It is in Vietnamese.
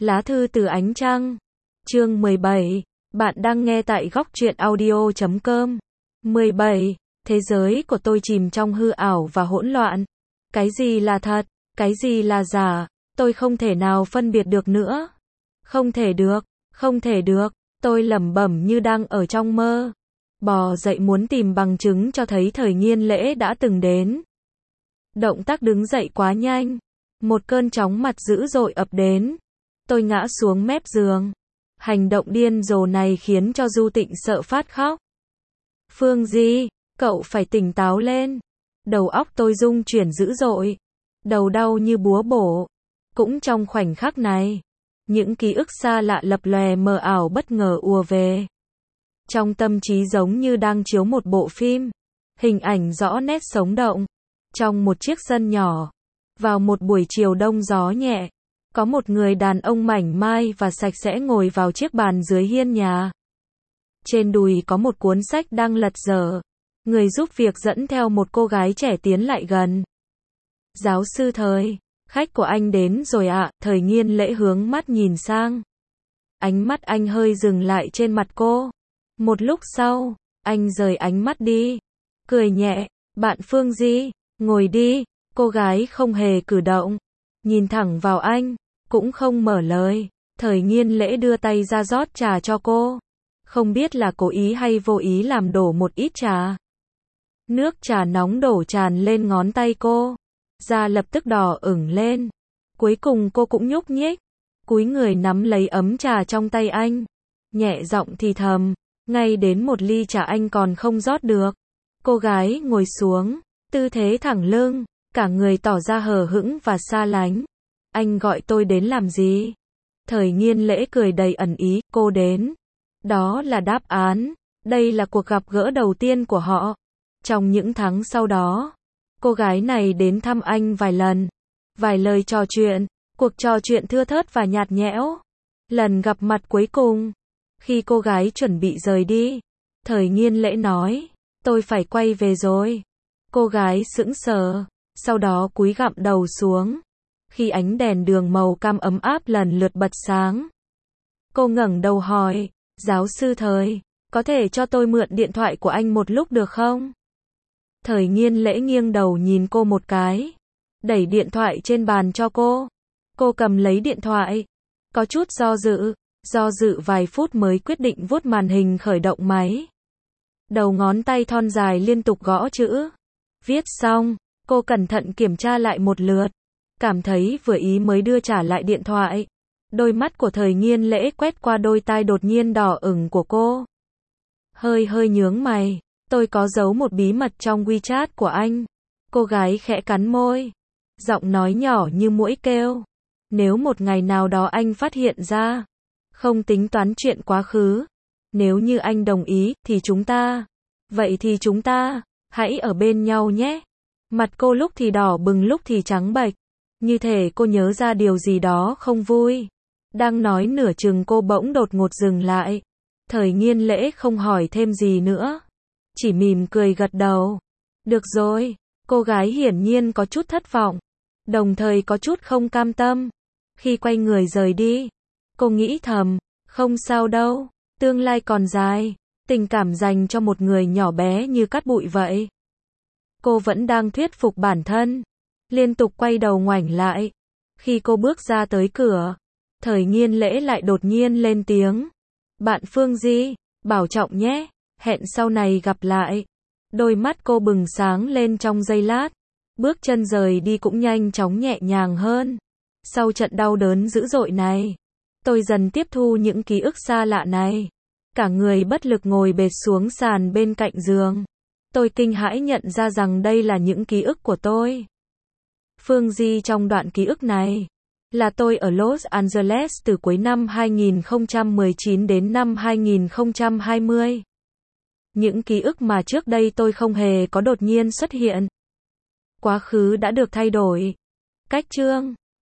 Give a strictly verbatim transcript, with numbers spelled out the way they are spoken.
Lá thư từ ánh trăng. Chương mười bảy. Bạn đang nghe tại góc truyện audio chấm com. mười bảy. Thế giới của tôi chìm trong hư ảo và hỗn loạn. Cái gì là thật, cái gì là giả, tôi không thể nào phân biệt được nữa. Không thể được, không thể được, tôi lẩm bẩm như đang ở trong mơ. Bò dậy muốn tìm bằng chứng cho thấy thời Nghiên Lễ đã từng đến. Động tác đứng dậy quá nhanh. Một cơn chóng mặt dữ dội ập đến. Tôi ngã xuống mép giường. Hành động điên rồ này khiến cho Du Tịnh sợ phát khóc. Phương Di, cậu phải tỉnh táo lên. Đầu óc tôi rung chuyển dữ dội. Đầu đau như búa bổ. Cũng trong khoảnh khắc này, những ký ức xa lạ lập lòe mờ ảo bất ngờ ùa về. Trong tâm trí giống như đang chiếu một bộ phim. Hình ảnh rõ nét sống động. Trong một chiếc sân nhỏ, vào một buổi chiều đông gió nhẹ, có một người đàn ông mảnh mai và sạch sẽ ngồi vào chiếc bàn dưới hiên nhà. Trên đùi có một cuốn sách đang lật dở. Người giúp việc dẫn theo một cô gái trẻ tiến lại gần. Giáo sư Thời, khách của anh đến rồi ạ. Thời Nghiên Lễ hướng mắt nhìn sang. Ánh mắt anh hơi dừng lại trên mặt cô. Một lúc sau, anh rời ánh mắt đi. Cười nhẹ, bạn Phương Di, ngồi đi. Cô gái không hề cử động. Nhìn thẳng vào anh, cũng không mở lời. Thời Nghiên Lễ đưa tay ra rót trà cho cô. Không biết là cố ý hay vô ý làm đổ một ít trà. Nước trà nóng đổ tràn lên ngón tay cô. Da lập tức đỏ ửng lên. Cuối cùng cô cũng nhúc nhích. Cúi người nắm lấy ấm trà trong tay anh. Nhẹ giọng thì thầm. Ngay đến một ly trà anh còn không rót được. Cô gái ngồi xuống. Tư thế thẳng lưng. Cả người tỏ ra hờ hững và xa lánh. Anh gọi tôi đến làm gì? Thời Nghiên Lễ cười đầy ẩn ý. Cô đến. Đó là đáp án. Đây là cuộc gặp gỡ đầu tiên của họ. Trong những tháng sau đó, cô gái này đến thăm anh vài lần. Vài lời trò chuyện. Cuộc trò chuyện thưa thớt và nhạt nhẽo. Lần gặp mặt cuối cùng, khi cô gái chuẩn bị rời đi, Thời Nghiên Lễ nói, tôi phải quay về rồi. Cô gái sững sờ, sau đó cúi gặm đầu xuống. Khi ánh đèn đường màu cam ấm áp lần lượt bật sáng, cô ngẩng đầu hỏi, giáo sư Thời, có thể cho tôi mượn điện thoại của anh một lúc được không? Thời Nghiên Lễ nghiêng đầu nhìn cô một cái, đẩy điện thoại trên bàn cho cô. Cô cầm lấy điện thoại, có chút do dự, do dự vài phút mới quyết định vuốt màn hình khởi động máy. Đầu ngón tay thon dài liên tục gõ chữ. Viết xong, cô cẩn thận kiểm tra lại một lượt. Cảm thấy vừa ý mới đưa trả lại điện thoại. Đôi mắt của Thời Nghiên Lễ quét qua đôi tai đột nhiên đỏ ửng của cô. Hơi hơi nhướng mày. Tôi có giấu một bí mật trong WeChat của anh. Cô gái khẽ cắn môi. Giọng nói nhỏ như muỗi kêu. Nếu một ngày nào đó anh phát hiện ra, không tính toán chuyện quá khứ. Nếu như anh đồng ý, thì chúng ta. Vậy thì chúng ta, hãy ở bên nhau nhé. Mặt cô lúc thì đỏ bừng lúc thì trắng bệch. Như thể cô nhớ ra điều gì đó không vui. Đang nói nửa chừng cô bỗng đột ngột dừng lại. Thời Nghiên Lễ không hỏi thêm gì nữa. Chỉ mỉm cười gật đầu. Được rồi. Cô gái hiển nhiên có chút thất vọng. Đồng thời có chút không cam tâm. Khi quay người rời đi, cô nghĩ thầm, không sao đâu, tương lai còn dài, tình cảm dành cho một người nhỏ bé như cát bụi vậy. Cô vẫn đang thuyết phục bản thân, liên tục quay đầu ngoảnh lại. Khi cô bước ra tới cửa, Thời Nghiên Lễ lại đột nhiên lên tiếng. Bạn Phương Di, bảo trọng nhé, hẹn sau này gặp lại. Đôi mắt cô bừng sáng lên trong giây lát, bước chân rời đi cũng nhanh chóng nhẹ nhàng hơn. Sau trận đau đớn dữ dội này, tôi dần tiếp thu những ký ức xa lạ này. Cả người bất lực ngồi bệt xuống sàn bên cạnh giường. Tôi kinh hãi nhận ra rằng đây là những ký ức của tôi. Phương Di trong đoạn ký ức này, là tôi ở Los Angeles từ cuối năm hai nghìn không trăm mười chín đến năm hai nghìn không trăm hai mươi. Những ký ức mà trước đây tôi không hề có đột nhiên xuất hiện. Quá khứ đã được thay đổi. Cách chương